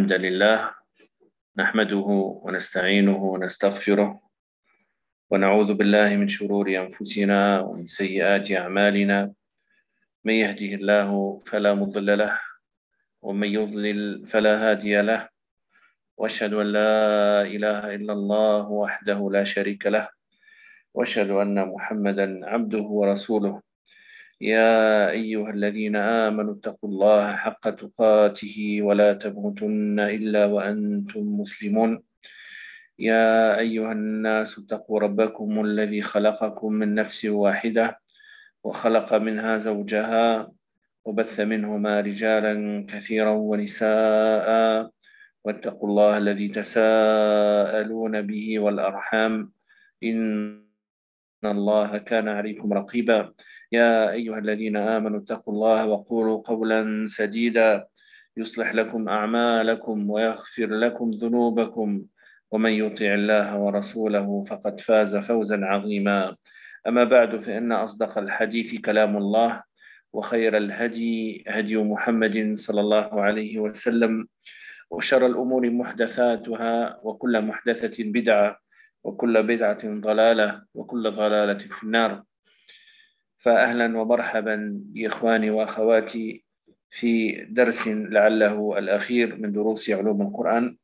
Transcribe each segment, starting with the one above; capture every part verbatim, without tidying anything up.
الحمد لله نحمده ونستعينه ونستغفره ونعوذ بالله من شرور أنفسنا ومن سيئات أعمالنا. من يهده الله فلا مضل له ومن يضلل فلا هادي له، وأشهد أن لا إله إلا الله وحده لا شريك له، وأشهد أن محمدا عبده ورسوله. يا أيها الذين آمنوا اتقوا الله حق تقاته ولا تموتن إلا وأنتم مسلمون. يا أيها الناس اتقوا ربكم الذي خلقكم من نفس واحدة وخلق منها زوجها وبث منهما رجالا كثيرا ونساء، واتقوا الله الذي تساءلون به والأرحام إن الله كان عليكم رقيبا. يا أيها الذين آمنوا اتقوا الله وقولوا قولا سديدا يصلح لكم أعمالكم ويغفر لكم ذنوبكم، ومن يطع الله ورسوله فقد فاز فوزا عظيما. أما بعد، فإن أصدق الحديث كلام الله، وخير الهدي هدي محمد صلى الله عليه وسلم، وشر الأمور محدثاتها، وكل محدثة بدعة، وكل بدعة ضلالة، وكل ضلالة في النار. فأهلا ومرحبا بإخواني وأخواتي في درس لعله الأخير من دروس علوم القرآن.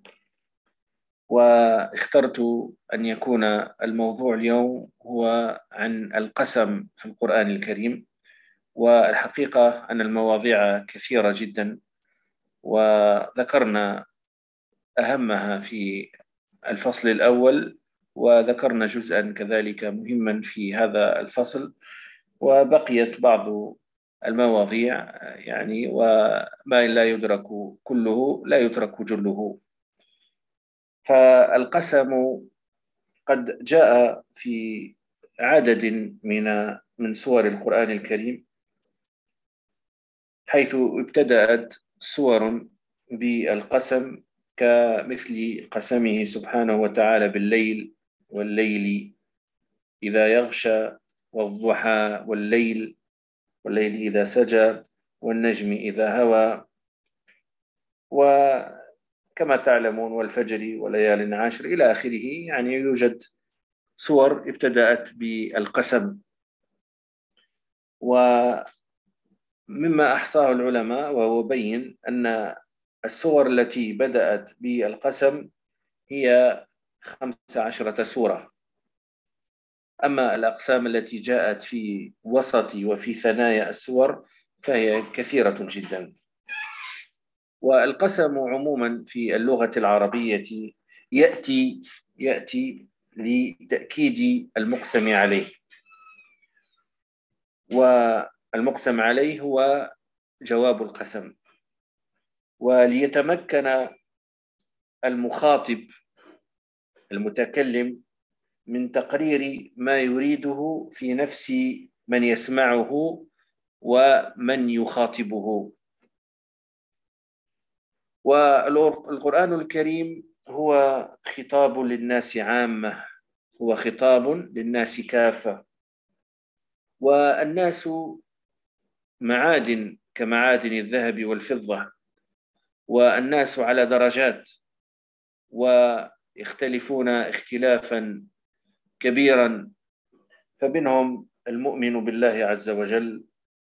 واخترت أن يكون الموضوع اليوم هو عن القسم في القرآن الكريم. والحقيقة أن المواضيع كثيرة جدا، وذكرنا أهمها في الفصل الأول، وذكرنا جزءا كذلك مهما في هذا الفصل، وبقيت بعض المواضيع يعني، وما لا يدرك كله لا يترك جله. فالقسم قد جاء في عدد من من سور القرآن الكريم، حيث ابتدأت سور بالقسم كمثل قسمه سبحانه وتعالى بالليل والليل إذا يغشى، والضحى والليل والليل إذا سجى، والنجم إذا هوى، وكما تعلمون والفجر وليال عشر إلى آخره. يعني يوجد سور ابتدأت بالقسم. ومما أحصاه العلماء وهو بين أن السور التي بدأت بالقسم هي خمس عشرة سورة. أما الأقسام التي جاءت في وسط وفي ثنايا السور فهي كثيرة جدا. والقسم عموما في اللغة العربية يأتي يأتي لتأكيد المقسم عليه، والمقسم عليه هو جواب القسم. وليتمكن المخاطب المتكلم من تقرير ما يريده في نفس من يسمعه ومن يخاطبه. والقرآن الكريم هو خطاب للناس عامة، هو خطاب للناس كافة. والناس معادن كمعادن الذهب والفضة، والناس على درجات، ويختلفون اختلافا كبيرا. فمنهم المؤمن بالله عز وجل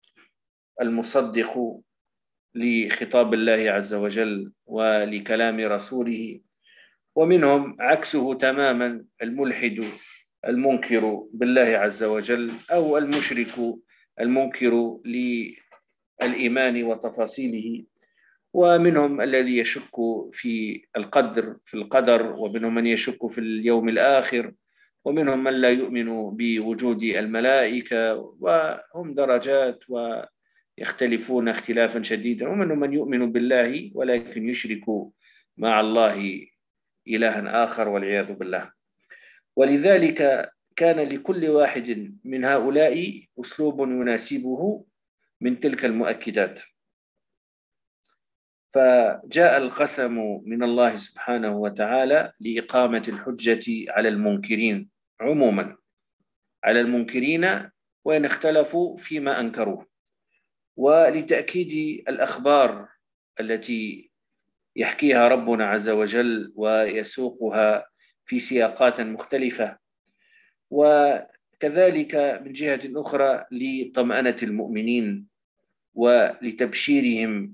المصدق لخطاب الله عز وجل ولكلام رسوله، ومنهم عكسه تماما الملحد المنكر بالله عز وجل، أو المشرك المنكر للإيمان وتفاصيله. ومنهم الذي يشك في القدر في القدر ومنهم من يشك في اليوم الآخر، ومنهم من لا يؤمن بوجود الملائكة، وهم درجات ويختلفون اختلافا شديدا. ومنهم من يؤمن بالله ولكن يشرك مع الله إلها آخر والعياذ بالله. ولذلك كان لكل واحد من هؤلاء أسلوب يناسبه من تلك المؤكدات. فجاء القسم من الله سبحانه وتعالى لإقامة الحجة على المنكرين عموما، على المنكرين وإن اختلفوا فيما أنكروه، ولتأكيد الأخبار التي يحكيها ربنا عز وجل ويسوقها في سياقات مختلفة، وكذلك من جهة أخرى لطمأنة المؤمنين ولتبشيرهم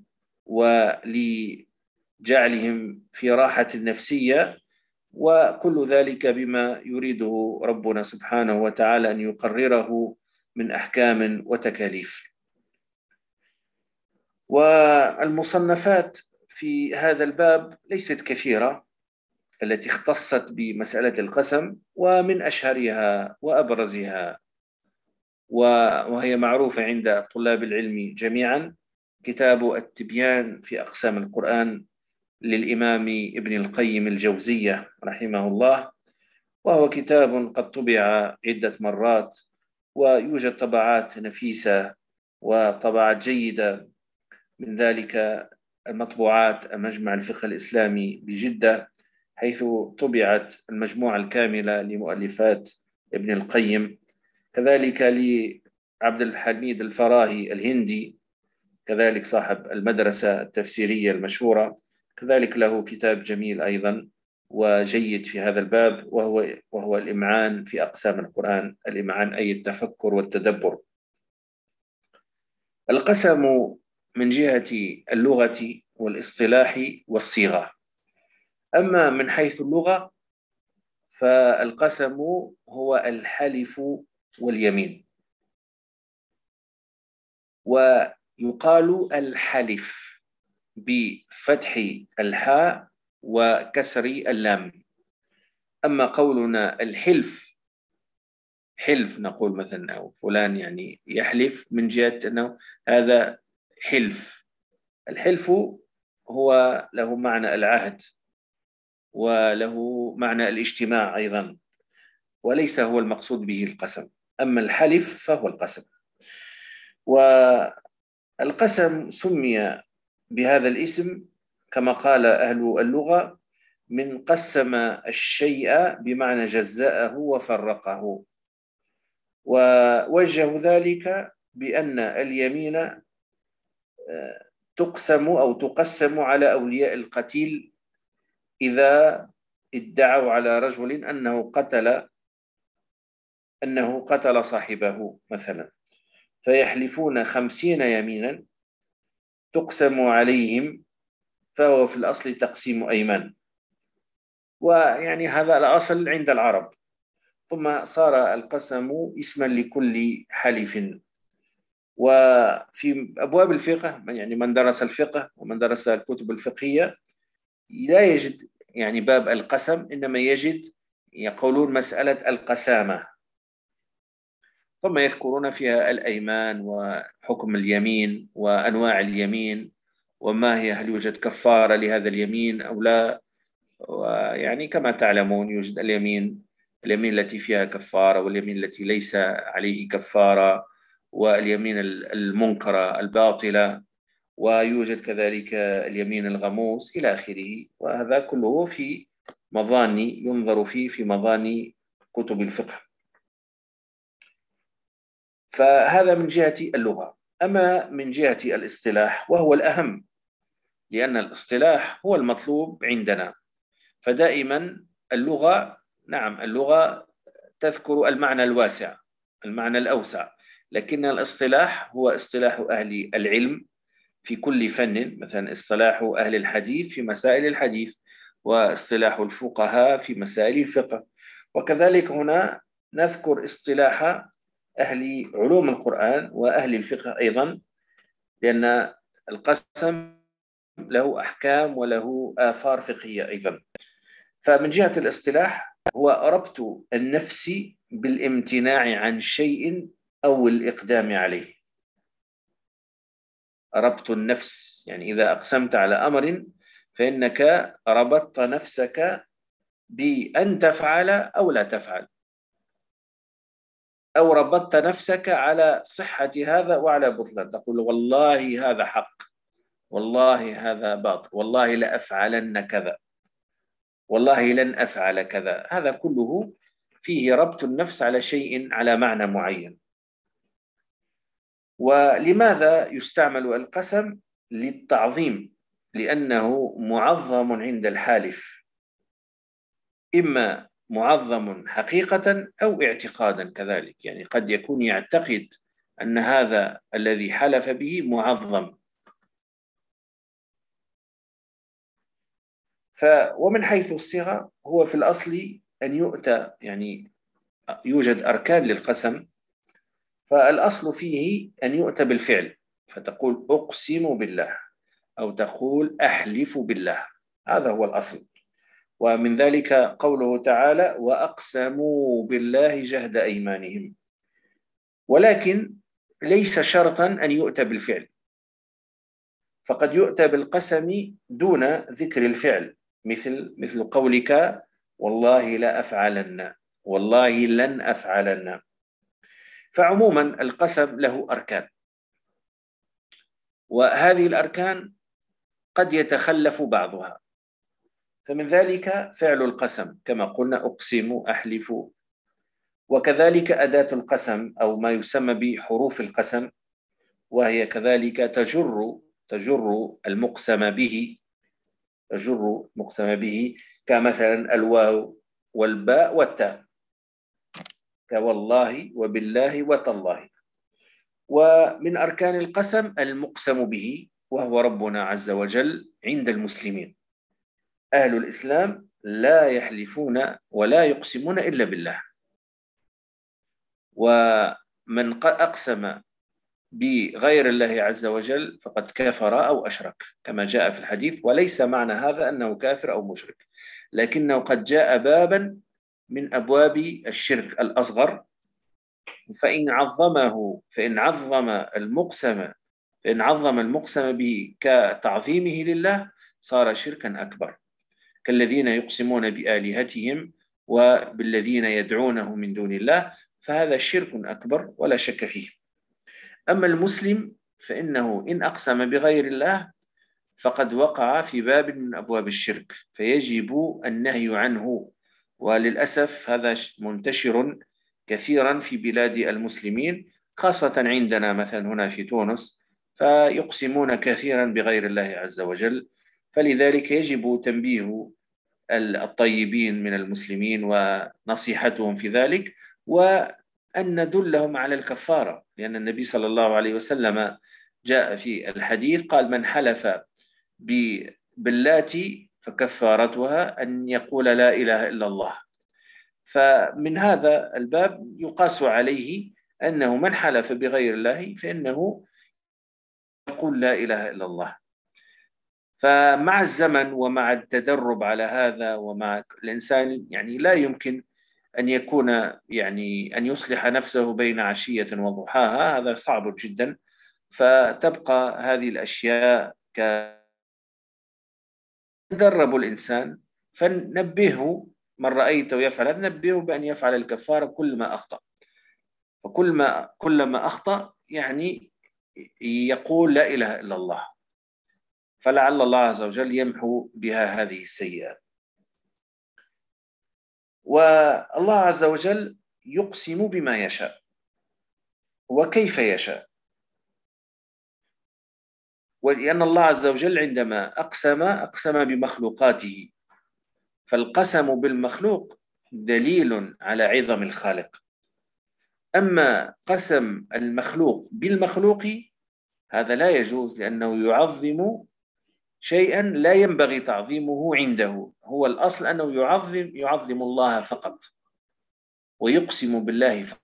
ولجعلهم في راحة نفسية، وكل ذلك بما يريده ربنا سبحانه وتعالى أن يقرره من أحكام وتكاليف. والمصنفات في هذا الباب ليست كثيرة التي اختصت بمسألة القسم، ومن أشهرها وأبرزها وهي معروفة عند طلاب العلم جميعا كتاب التبيان في أقسام القرآن للإمام ابن القيم الجوزية رحمه الله، وهو كتاب قد طبع عدة مرات، ويوجد طبعات نفيسة وطبعات جيدة، من ذلك المطبوعات مجمع الفقه الإسلامي بجدة، حيث طبعت المجموعة الكاملة لمؤلفات ابن القيم، كذلك لعبد الحميد الفراهي الهندي، كذلك صاحب المدرسة التفسيرية المشهورة، كذلك له كتاب جميل أيضا وجيد في هذا الباب، وهو وهو الإمعان في أقسام القرآن، الإمعان أي التفكر والتدبر. القسم من جهة اللغة والاصطلاح والصيغة. أما من حيث اللغة فالقسم هو الحلف واليمين، ويقال الحلف بفتح الحاء وكسر اللام. أما قولنا الحلف، حلف نقول مثلا أو فلان يعني يحلف من جهة أنه هذا حلف. الحلف هو له معنى العهد وله معنى الاجتماع أيضا، وليس هو المقصود به القسم. أما الحلف فهو القسم. والقسم سمي بهذا الاسم كما قال أهل اللغة من قسم الشيء بمعنى جزأه وفرقه، ووجه ذلك بأن اليمين تقسم أو تقسم على أولياء القتيل إذا ادعوا على رجل أنه قتل أنه قتل صاحبه مثلا، فيحلفون خمسين يمينا تقسم عليهم، فهو في الأصل تقسيم أيمان، ويعني هذا الأصل عند العرب، ثم صار القسم اسما لكل حلف. وفي أبواب الفقه يعني من درس الفقه ومن درس الكتب الفقهية لا يجد يعني باب القسم، إنما يجد يقولون مسألة القسامة، ثم يذكرون فيها الأيمان وحكم اليمين وأنواع اليمين وما هي، هل يوجد كفارة لهذا اليمين أو لا. ويعني كما تعلمون يوجد اليمين اليمين التي فيها كفارة، واليمين التي ليس عليه كفارة، واليمين المنكرة الباطلة، ويوجد كذلك اليمين الغموس إلى آخره. وهذا كله في مظاني ينظر فيه في مظاني كتب الفقه. فهذا من جهة اللغة. أما من جهة الاصطلاح وهو الأهم، لأن الاصطلاح هو المطلوب عندنا. فدائما اللغة، نعم اللغة تذكر المعنى الواسع المعنى الأوسع، لكن الاصطلاح هو اصطلاح أهل العلم في كل فن، مثلا اصطلاح أهل الحديث في مسائل الحديث، واصطلاح الفقهاء في مسائل الفقه. وكذلك هنا نذكر اصطلاح أهل علوم القرآن وأهل الفقه أيضا، لأن القسم له أحكام وله آثار فقهية أيضا. فمن جهة الاصطلاح هو ربط النفس بالامتناع عن شيء أو الإقدام عليه. ربط النفس يعني إذا أقسمت على أمر فإنك ربطت نفسك بأن تفعل أو لا تفعل، أو ربطت نفسك على صحة هذا وعلى بطلان، تقول والله هذا حق، والله هذا باطل، والله لأفعلن كذا، والله لن أفعل كذا. هذا كله فيه ربط النفس على شيء على معنى معين. ولماذا يستعمل القسم؟ للتعظيم، لأنه معظم عند الحالف، إما معظم حقيقة أو اعتقادا كذلك، يعني قد يكون يعتقد أن هذا الذي حلف به معظم. ف ومن حيث الصيغة هو في الأصل أن يؤتى، يعني يوجد أركان للقسم، فالأصل فيه أن يؤتى بالفعل، فتقول أقسم بالله أو تقول أحلف بالله، هذا هو الأصل. ومن ذلك قوله تعالى وأقسموا بالله جهد أيمانهم، ولكن ليس شرطا أن يؤتى بالفعل، فقد يؤتى بالقسم دون ذكر الفعل، مثل مثل قولك والله لا أفعلن، والله لن أفعلن. فعموما القسم له أركان، وهذه الأركان قد يتخلف بعضها، فمن ذلك فعل القسم كما قلنا أقسم أحلف، وكذلك أداة القسم أو ما يسمى بحروف القسم، وهي كذلك تجر تجر المقسم به، تجر المقسم به، كمثلا الواو والباء والتاء، كوالله وبالله وتالله. ومن أركان القسم المقسم به، وهو ربنا عز وجل عند المسلمين. أهل الإسلام لا يحلفون ولا يقسمون إلا بالله، ومن أقسم بغير الله عز وجل فقد كفر أو أشرك كما جاء في الحديث، وليس معنى هذا أنه كافر أو مشرك، لكنه قد جاء بابا من أبواب الشرك الأصغر، فإن عظمه فإن عظم المقسم فإن عظم المقسم به كتعظيمه لله صار شركا أكبر، كالذين يقسمون بآلهتهم وبالذين يدعونه من دون الله، فهذا شرك أكبر ولا شك فيه. أما المسلم فإنه إن أقسم بغير الله فقد وقع في باب من أبواب الشرك، فيجب النهي عنه، وللأسف هذا منتشر كثيرا في بلاد المسلمين، خاصة عندنا مثلا هنا في تونس، فيقسمون كثيرا بغير الله عز وجل. فلذلك يجب تنبيه الطيبين من المسلمين ونصيحتهم في ذلك، وأن ندلهم على الكفارة، لأن النبي صلى الله عليه وسلم جاء في الحديث قال من حلف باللات فكفارتها أن يقول لا إله إلا الله. فمن هذا الباب يقاس عليه أنه من حلف بغير الله فإنه يقول لا إله إلا الله. فمع الزمن ومع التدرب على هذا، ومع الإنسان يعني لا يمكن أن يكون يعني أن يصلح نفسه بين عشية وضحاها، هذا صعب جدا، فتبقى هذه الأشياء كتدرب الإنسان، فنبهه من رأيته يفعل نبهه بأن يفعل الكفارة كل ما أخطأ، وكل ما كلما أخطأ يعني يقول لا إله إلا الله، فلعل الله عز وجل يمحو بها هذه السيئات. والله عز وجل يقسم بما يشاء وكيف يشاء، ولأن الله عز وجل عندما أقسم أقسم بمخلوقاته، فالقسم بالمخلوق دليل على عظم الخالق. أما قسم المخلوق بالمخلوق هذا لا يجوز، لأنه يعظم شيئا لا ينبغي تعظيمه عنده، هو الأصل أنه يعظم يعظم الله فقط ويقسم بالله فقط.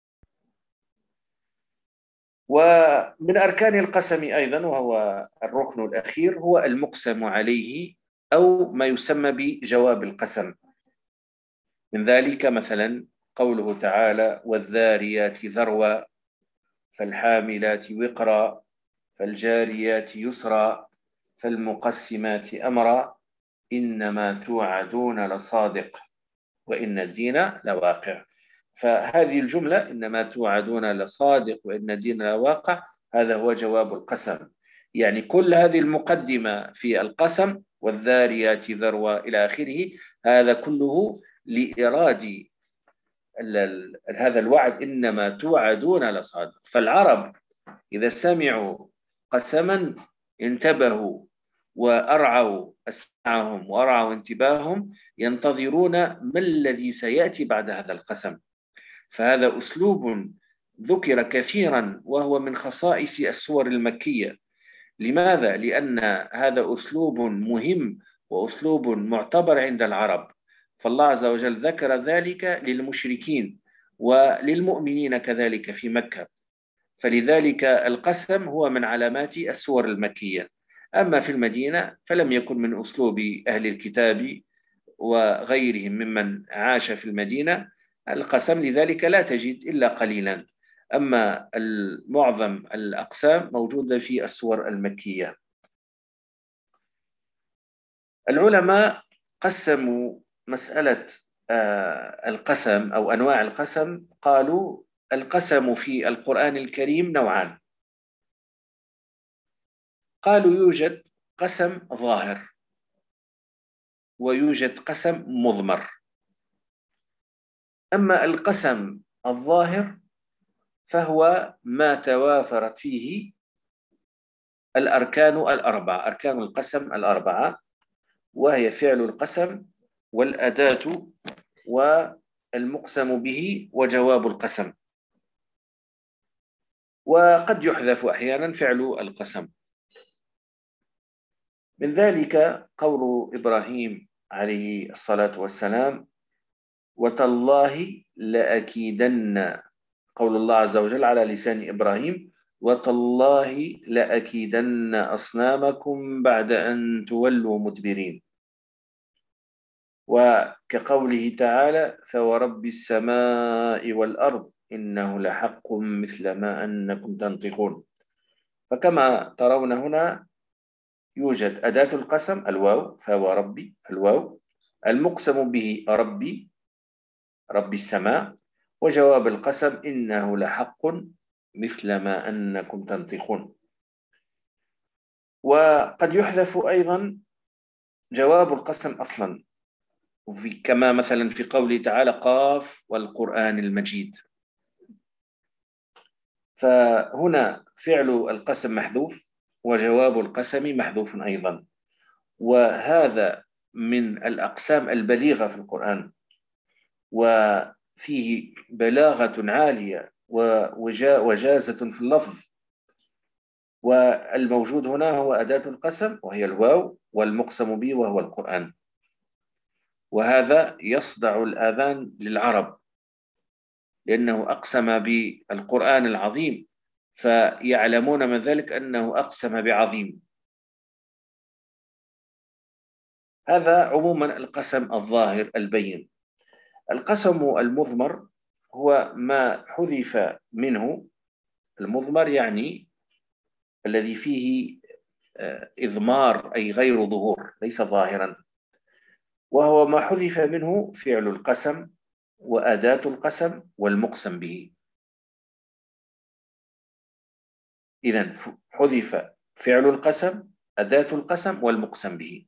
ومن أركان القسم أيضا، وهو الركن الأخير، هو المقسم عليه أو ما يسمى بجواب القسم. من ذلك مثلا قوله تعالى والذاريات ذروا فالحاملات وقرا فالجاريات يسرا فالمقسمات أمرا إنما توعدون لصادق وإن الدين لواقع. فهذه الجملة إنما توعدون لصادق وإن الدين لواقع، هذا هو جواب القسم. يعني كل هذه المقدمة في القسم والذاريات ذروة إلى آخره، هذا كله لإراد هذا الوعد إنما توعدون لصادق. فالعرب إذا سمعوا قسما انتبهوا وأرعوا أسماعهم وأرعوا انتباههم ينتظرون ما الذي سيأتي بعد هذا القسم. فهذا أسلوب ذكر كثيرا وهو من خصائص السور المكية. لماذا؟ لأن هذا أسلوب مهم وأسلوب معتبر عند العرب، فالله عز وجل ذكر ذلك للمشركين وللمؤمنين كذلك في مكة، فلذلك القسم هو من علامات السور المكية. أما في المدينة فلم يكن من أسلوب أهل الكتاب وغيرهم ممن عاش في المدينة القسم، لذلك لا تجد إلا قليلا. أما معظم الأقسام موجودة في السور المكية. العلماء قسموا مسألة القسم أو أنواع القسم، قالوا القسم في القرآن الكريم نوعان. قالوا يوجد قسم ظاهر ويوجد قسم مضمر. أما القسم الظاهر فهو ما توافرت فيه الأركان الأربعة، أركان القسم الأربعة، وهي فعل القسم والأداة والمقسم به وجواب القسم، وقد يحذف أحيانا فعل القسم. من ذلك قول إبراهيم عليه الصلاة والسلام: وتالله لأكيدن، قول الله عز وجل على لسان إبراهيم: وتالله لأكيدن أصنامكم بعد أن تولوا مدبرين. وكقوله تعالى: فورب السماء والأرض إنه لحق مثل ما أنكم تنطقون. فكما ترون هنا يوجد أداة القسم الواو، فوربي الواو، المقسم به ربي رب السماء، وجواب القسم إنه لحق مثل ما أنكم تنطقون. وقد يحذف أيضا جواب القسم أصلا، في كما مثلا في قوله تعالى: قاف والقرآن المجيد. فهنا فعل القسم محذوف وجواب القسم محذوف أيضا، وهذا من الأقسام البليغة في القرآن، وفيه بلاغة عالية ووجازة في اللفظ. والموجود هنا هو أداة القسم وهي الواو، والمقسم به وهو القرآن. وهذا يصدع الآذان للعرب لأنه أقسم بالقرآن العظيم، فيعلمون من ذلك أنه أقسم بعظيم. هذا عموما القسم الظاهر البين. القسم المضمر هو ما حذف منه، المضمر يعني الذي فيه إضمار أي غير ظهور، ليس ظاهرا، وهو ما حذف منه فعل القسم وأداة القسم والمقسم به. إذن حذف فعل القسم، أداة القسم، والمقسم به.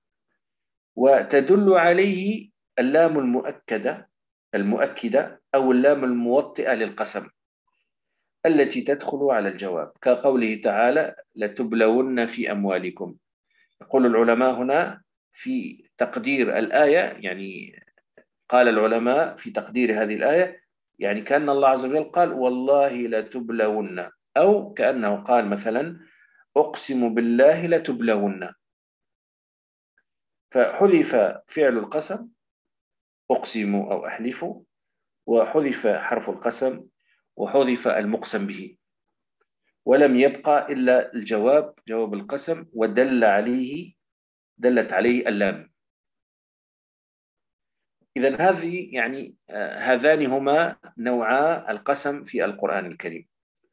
وتدل عليه اللام المؤكدة المؤكدة أو اللام الموطئة للقسم التي تدخل على الجواب، كقوله تعالى: لتبلون في أموالكم. يقول العلماء هنا في تقدير الآية، يعني قال العلماء في تقدير هذه الآية، يعني كأن الله عز وجل قال: والله لتبلون، أو كأنه قال مثلا: أقسم بالله لتبلون. فحذف فعل القسم أقسم أو أحلف، وحذف حرف القسم، وحذف المقسم به، ولم يبقى إلا الجواب، جواب القسم، ودل عليه دلت عليه اللام. إذن هذه يعني آه هذان هما نوعا القسم في القرآن الكريم.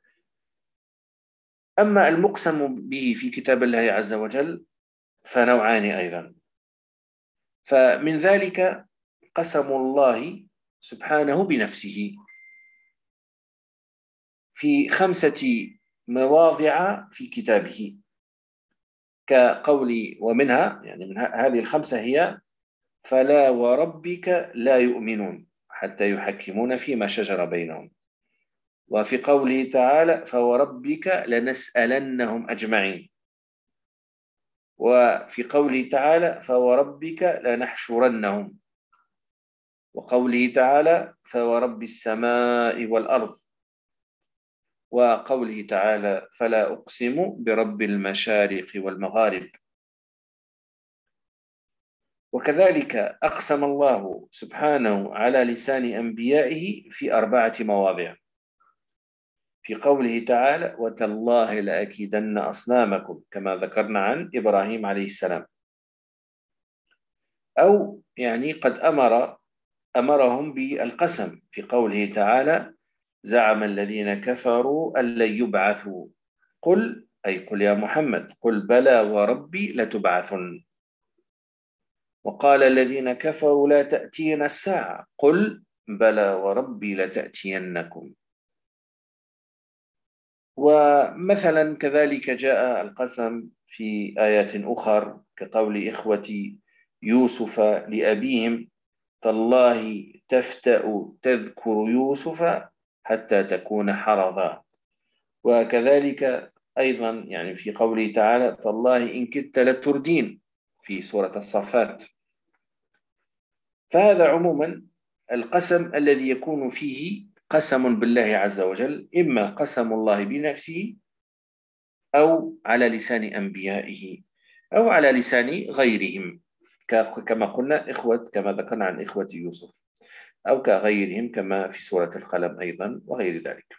أما المقسم به في كتاب الله عز وجل فنوعان أيضا. فمن ذلك قسم الله سبحانه بنفسه في خمسة مواضع في كتابه، كقول ومنها يعني من هذه الخمسة هي: فلا وربك لا يؤمنون حتى يحكمون فيما شجر بينهم. وفي قوله تعالى: فوربك لنسألنهم أجمعين. وفي قوله تعالى فوربك لنحشرنهم، وقوله تعالى فورب السماء والأرض، وقوله تعالى فلا أقسم برب المشارق والمغارب. وكذلك أقسم الله سبحانه على لسان أنبيائه في أربعة مواضع، في قوله تعالى وتالله لأكيدن أصنامكم، كما ذكرنا عن إبراهيم عليه السلام. أو يعني قد أمر أمرهم بالقسم في قوله تعالى زعم الذين كفروا أن لن يبعثوا، قل أي قل يا محمد قل بلى وربي لتبعثن. وقال الذين كفروا لا تأتينا الساعة، قل بلى وربي لتأتينكم. ومثلا كذلك جاء القسم في آيات أخرى كقول إخوة يوسف لأبيهم تالله تفتأ تذكر يوسف حتى تكون حرضا. وكذلك أيضا يعني في قوله تعالى تالله إن كدت لتردين في سورة الصفات. فهذا عموما القسم الذي يكون فيه قسم بالله عز وجل، إما قسم الله بنفسه أو على لسان أنبيائه أو على لسان غيرهم، كما قلنا إخوة كما ذكرنا عن إخوة يوسف، أو كغيرهم كما في سورة القلم أيضا وغير ذلك.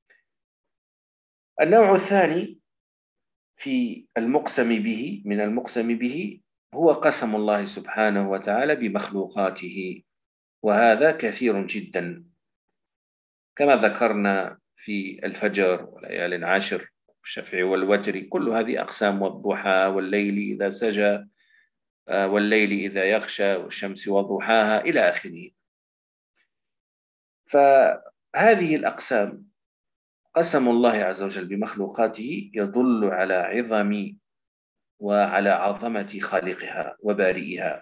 النوع الثاني في المقسم به من المقسم به هو قسم الله سبحانه وتعالى بمخلوقاته، وهذا كثير جدا كما ذكرنا في الفجر وليال العشر والشفع والوتر، كل هذه أقسام، والضحى والليل إذا سجى والليل إذا يغشى والشمس وضحاها إلى آخره. فهذه الأقسام قسم الله عز وجل بمخلوقاته يدل على عظم وعلى عظمة خالقها وبارئها.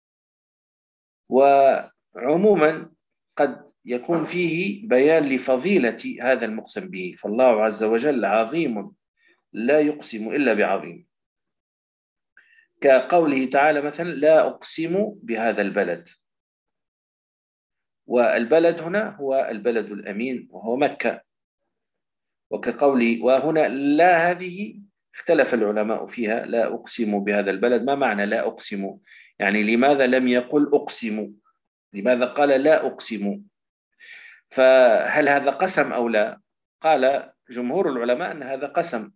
وعموما قد يكون فيه بيان لفضيلة هذا المقسم به، فالله عز وجل عظيم لا يقسم إلا بعظيم، كقوله تعالى مثلا لا أقسم بهذا البلد، والبلد هنا هو البلد الأمين وهو مكة. وكقولي وهنا لا هذه اختلف العلماء فيها، لا أقسم بهذا البلد، ما معنى لا أقسم؟ يعني لماذا لم يقل أقسم؟ لماذا قال لا أقسم؟ فهل هذا قسم أو لا؟ قال جمهور العلماء أن هذا قسم،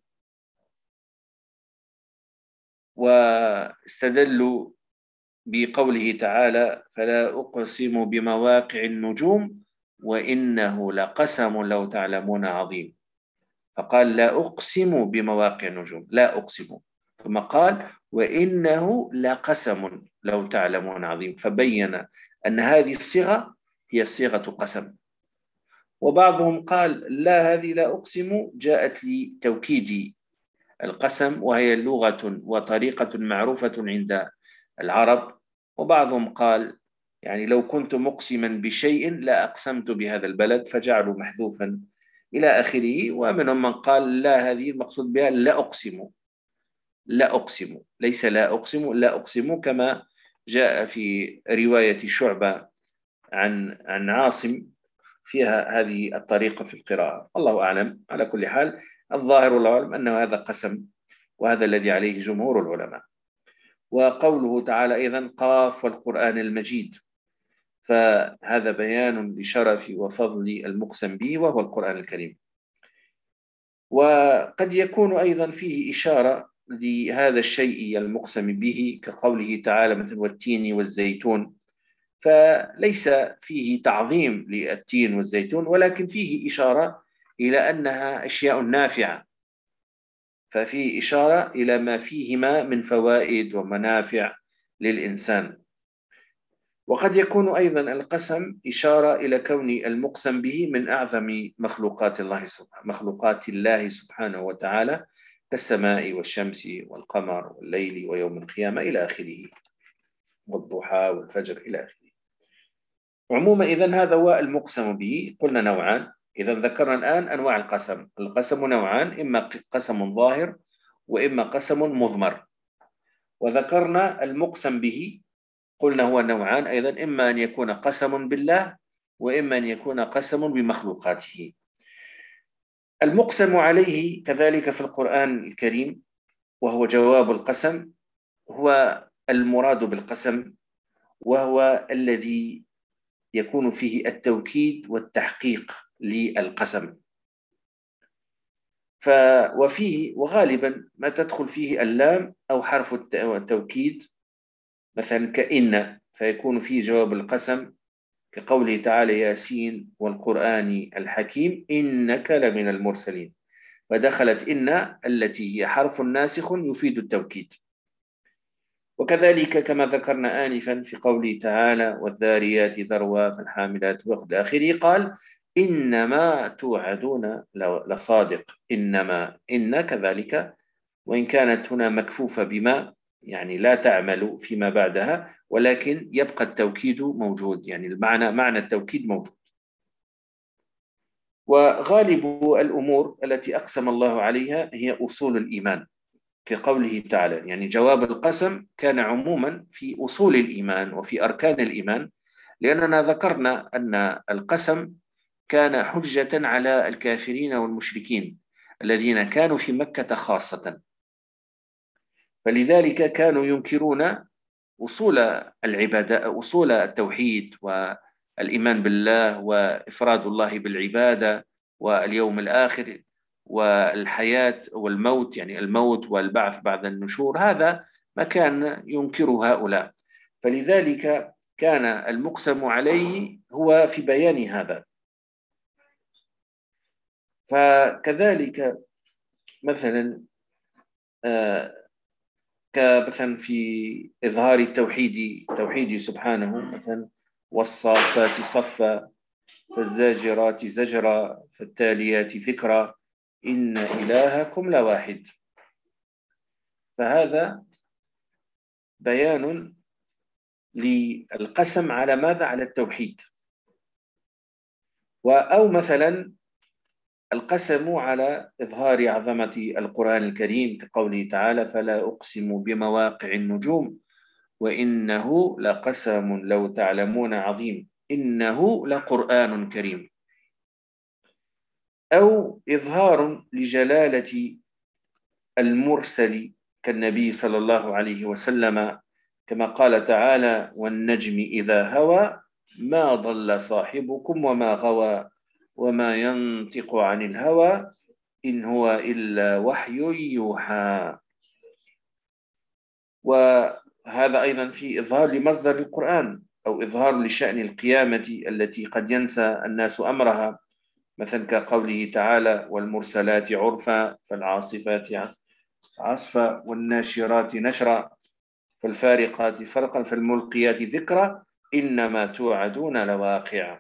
واستدلوا بقوله تعالى فلا أقسم بمواقع النجوم وإنه لقسم لو تعلمون عظيم، فقال لا أقسم بمواقع النجوم لا أقسم، ثم قال وإنه لقسم لو تعلمون عظيم، فبين أن هذه الصيغة هي صيغة قسم. وبعضهم قال لا هذه لا أقسم جاءت لتوكيد القسم، وهي لغة وطريقة معروفة عند العرب. وبعضهم قال يعني لو كنت مقسما بشيء لا أقسمت بهذا البلد، فجعلوا محذوفا إلى آخره. ومنهم من قال لا هذه المقصود بها لا أقسم، لا أقسم ليس لا أقسم لا أقسم، كما جاء في رواية شعبة عن عن عاصم فيها هذه الطريقة في القراءة، الله أعلم. على كل حال الظاهر والله أعلم أنه هذا قسم، وهذا الذي عليه جمهور العلماء. وقوله تعالى أيضا قاف والقرآن المجيد، فهذا بيان لشرف وفضل المقسم به وهو القرآن الكريم. وقد يكون أيضا فيه إشارة لهذا الشيء المقسم به كقوله تعالى مثل والتين والزيتون، فليس فيه تعظيم للتين والزيتون، ولكن فيه إشارة إلى أنها أشياء نافعة، ففيه إشارة إلى ما فيهما من فوائد ومنافع للإنسان. وقد يكون أيضا القسم إشارة إلى كون المقسم به من أعظم مخلوقات الله سبحانه مخلوقات الله سبحانه وتعالى، كالسماء والشمس والقمر والليل ويوم القيامة إلى آخره، والضحى والفجر إلى آخره. عموما إذن هذا هو المقسم به. قلنا نوعان، إذا ذكرنا الآن أنواع القسم. القسم نوعان، إما قسم ظاهر وإما قسم مضمر. وذكرنا المقسم به، قلنا هو نوعان أيضا، إما أن يكون قسم بالله وإما أن يكون قسم بمخلوقاته. المقسم عليه كذلك في القرآن الكريم وهو جواب القسم هو المراد بالقسم، وهو الذي يكون فيه التوكيد والتحقيق للقسم. ف وفيه وغالبا ما تدخل فيه اللام أو حرف التوكيد، مثلا كإن، فيكون فيه جواب القسم كقوله تعالى ياسين والقرآن الحكيم إنك لمن المرسلين، ودخلت إن التي هي حرف ناسخ يفيد التوكيد. وكذلك كما ذكرنا آنفا في قوله تعالى والذاريات ذروا فالحاملات وقد آخره قال إنما توعدون لصادق، إنما إن كذلك، وإن كانت هنا مكفوفة بما يعني لا تعمل فيما بعدها، ولكن يبقى التوكيد موجود، يعني المعنى معنى التوكيد موجود. وغالب الأمور التي أقسم الله عليها هي أصول الإيمان كقوله تعالى، يعني جواب القسم كان عموما في أصول الإيمان وفي أركان الإيمان، لأننا ذكرنا أن القسم كان حجة على الكافرين والمشركين الذين كانوا في مكة خاصة، فلذلك كانوا ينكرون أصول العبادة، أصول التوحيد والإيمان بالله وإفراد الله بالعبادة واليوم الآخر والحياة والموت، يعني الموت والبعث بعد النشور، هذا ما كان ينكر هؤلاء، فلذلك كان المقسم عليه هو في بيان هذا. فكذلك مثلا كمثلا في إظهار التوحيد توحيد سبحانه، مثلا والصافات صفا فالزاجرات زجرا فالتاليات ذكرا إن إلهكم لواحد، فهذا بيان للقسم على ماذا؟ على التوحيد. أو مثلا القسم على إظهار عظمة القرآن الكريم كقوله تعالى فلا أقسم بمواقع النجوم وإنه لقسم لو تعلمون عظيم إنه لقرآن كريم. أو إظهار لجلالة المرسل كالنبي صلى الله عليه وسلم كما قال تعالى والنجم إذا هوى ما ضل صاحبكم وما غوى وما ينطق عن الهوى إن هو إلا وحي يوحى. وهذا أيضا في إظهار لمصدر القرآن أو إظهار لشأن القيامة التي قد ينسى الناس أمرها، مثلا كقوله تعالى والمرسلات عرفا فالعاصفات عصفا والناشرات نشرا فالفارقات فرقا فالملقيات ذكرا إنما توعدون لواقع.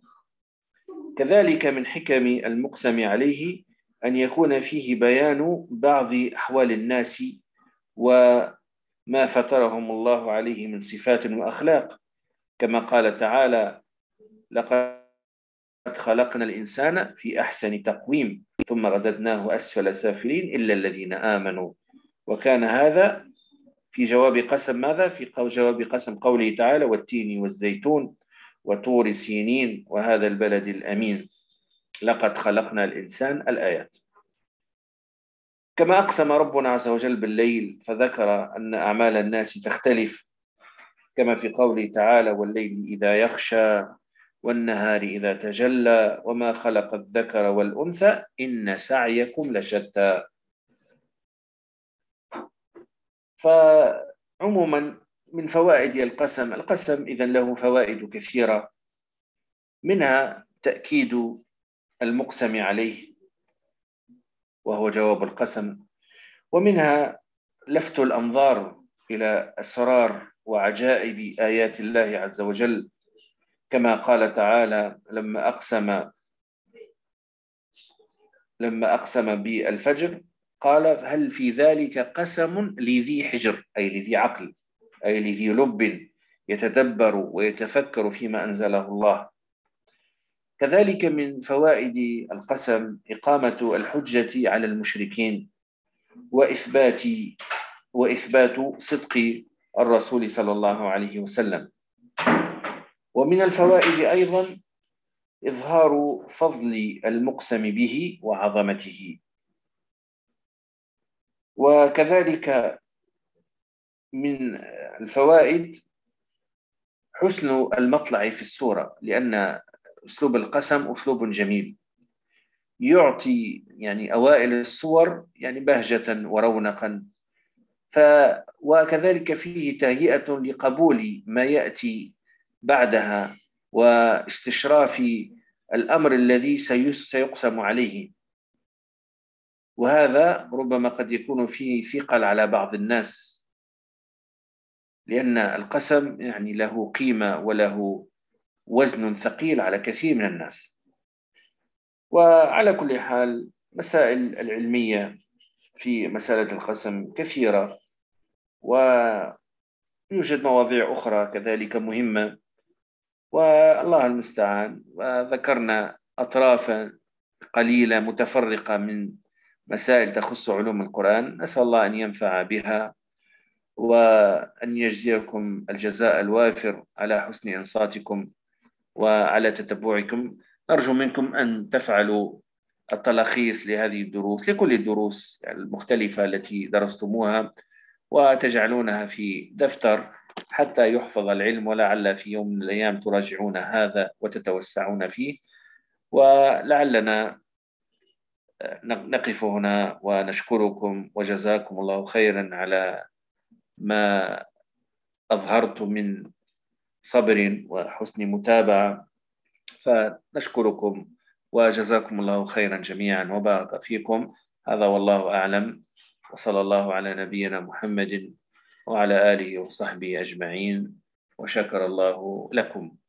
كذلك من حكم المقسم عليه أن يكون فيه بيان بعض أحوال الناس وما فطرهم الله عليه من صفات وأخلاق، كما قال تعالى لقد خلقنا الإنسان في أحسن تقويم ثم رددناه أسفل سافلين إلا الذين آمنوا، وكان هذا في جواب قسم ماذا؟ في جواب قسم قوله تعالى والتين والزيتون وطور سينين وهذا البلد الأمين لقد خلقنا الإنسان الآيات. كما أقسم ربنا عز وجل بالليل فذكر أن أعمال الناس تختلف، كما في قوله تعالى والليل إذا يخشى والنهار إذا تجلى وما خلق الذكر والأنثى إن سعيكم لشتى. فعموما من فوائد القسم، القسم إذن له فوائد كثيرة، منها تأكيد المقسم عليه وهو جواب القسم، ومنها لفت الأنظار إلى أسرار وعجائب آيات الله عز وجل، كما قال تعالى لما أقسم لما أقسم بالفجر قال هل في ذلك قسم لذي حجر، أي لذي عقل، أي لذي لب يتدبر ويتفكر فيما أنزله الله. كذلك من فوائد القسم إقامة الحجة على المشركين وإثبات وإثبات صدق الرسول صلى الله عليه وسلم. ومن الفوائد أيضا إظهار فضل المقسم به وعظمته. وكذلك من الفوائد حسن المطلع في السورة، لأن أسلوب القسم أسلوب جميل يعطي يعني أوائل السور يعني بهجة ورونقا، ف وكذلك فيه تهيئة لقبول ما يأتي بعدها واستشراف الأمر الذي سيقسم عليه. وهذا ربما قد يكون فيه ثقل على بعض الناس، لأن القسم يعني له قيمة وله وزن ثقيل على كثير من الناس. وعلى كل حال مسائل العلمية في مسألة القسم كثيرة، ويوجد مواضيع أخرى كذلك مهمة، والله المستعان. وذكرنا أطرافا قليلة متفرقة من مسائل تخص علوم القرآن، نسأل الله أن ينفع بها وأن يجزيكم الجزاء الوافر على حسن إنصاتكم وعلى تتبعكم. نرجو منكم أن تفعلوا التلخيص لهذه الدروس، لكل الدروس المختلفة التي درستموها، وتجعلونها في دفتر حتى يحفظ العلم، ولعل في يوم من الأيام تراجعون هذا وتتوسعون فيه. ولعلنا نقف هنا ونشكركم وجزاكم الله خيرا على ما أظهرت من صبر وحسن متابعة، فنشكركم وجزاكم الله خيرا جميعا وبارك فيكم. هذا والله أعلم، وصلى الله على نبينا محمد وعلى آله وصحبه أجمعين، وشكر الله لكم.